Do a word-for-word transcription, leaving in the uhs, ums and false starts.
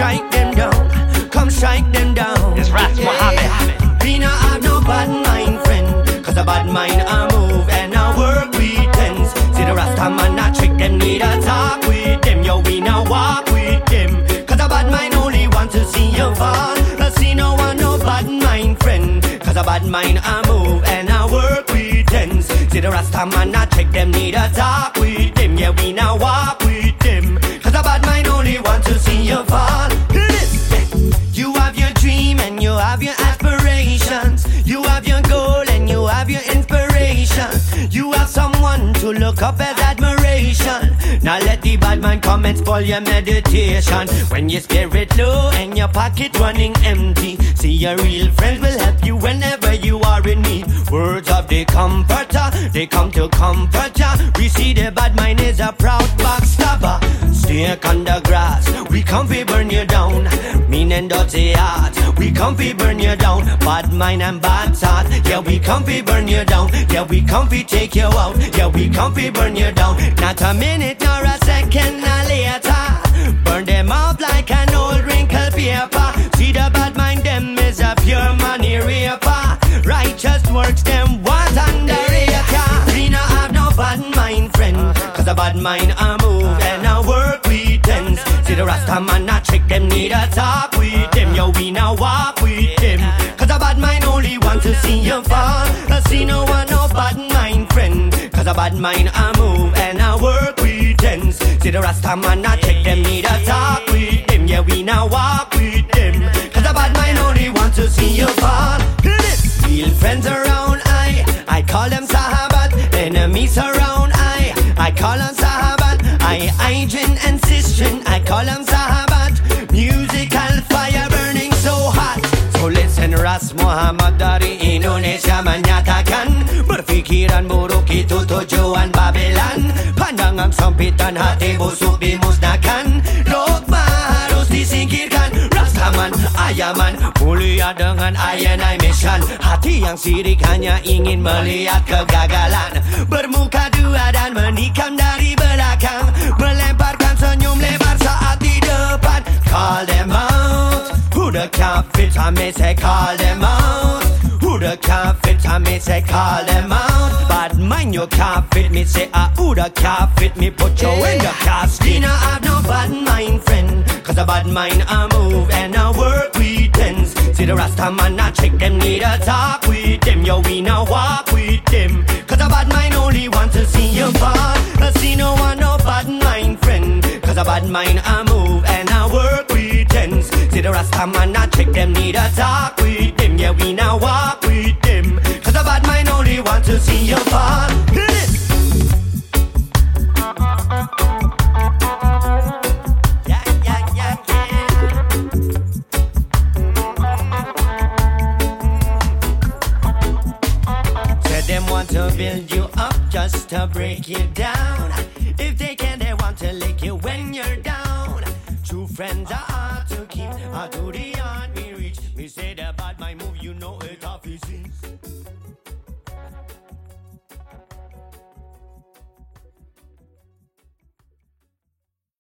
strike them down, come strike them down. It's Ras Muhammad. We not have no bad mind, friend, cause a bad mind a move and a work pretense. See the Rasta man not trick them, need a talk with them. Yo, we not walk with them, cause a bad mind only want to see you fall. I see no one no bad mind, friend, cause a bad mind a move and a work pretense. See the Rasta man not trick them, need a talk with them. Yeah, we not walk with them, cause a bad mind only want to see you fall. You have your dream and you have your aspirations. You have your goal and you have your inspiration. You have someone to look up as admiration. Now let the bad man come and spoil your meditation. When your spirit low and your pocket running empty, see your real friends will help you whenever you are in need. Words of the comforter, they come to comfort ya. We see the bad mind is a proud backstabber. Snake on the grass, we come to burn you down. Mean and dirty heart, we come to burn you down. Bad mind and bad thought, yeah, we come to burn you down. Yeah, we come to take you out. Yeah, we come to burn you down. Not a minute nor a second nor later. Burn them up like an old wrinkled paper. See the bad mind, them is a pure money raper. Righteous works, them want underrated. We not have no bad mind, friend, cause a bad mind a move and a work pretense. See the Rasta man not trick them, need a talk with them. Yo, we now walk with them, cause a bad mind only want to see you fall. I see no one no bad mind, friend, cause a bad mind a move and a work pretense. See the Rasta man not trick them, need a talk with them. Yeah, we now walk with them, cause a bad mind only want to see you fall. Real friends around, I, I call them Sahabat. Enemies around, I, I call them Sahabat. I, Aijin and Sistrin, I call them Sahabat. Musical fire burning so hot. So listen, Ras Muhammad dari Indonesia menyatakan, berfikiran buruk itu tujuan Babylon. Pandangan sempitan hati busuk dimusnahkan. Dogma harus disingkirkan. Rastaman, ayaman, mulia dengan ayanai mission. Hati yang sirik hanya ingin melihat kegagalan. Bermuka dua dan menikam dari belakang. Melemparkan senyum lebar saat di depan. Call them out. Who the kafir? I may say call them out. Who the kafir? I may say call them out. Bad mind you can't fit me. Say ah, who the kafir? Me put you in the casket. We not have no bad mind, friend, cause a bad mind a move and a work pretense. See the Rasta man not trick them, need a talk with them. Yo, we now walk with them, cause a bad mind only want to see you fall. I see no one no bad mind, friend, cause a bad mind a move and a work pretense. See the Rasta man not trick them, need a talk with them. Yeah, we now walk with them, cause a bad mind only want to see you fall. To build you up just to break you down. If they can, they want to lick you when you're down. True friends are hard to keep, hard to the heart we reach. Me say the bad mind move, you know it off his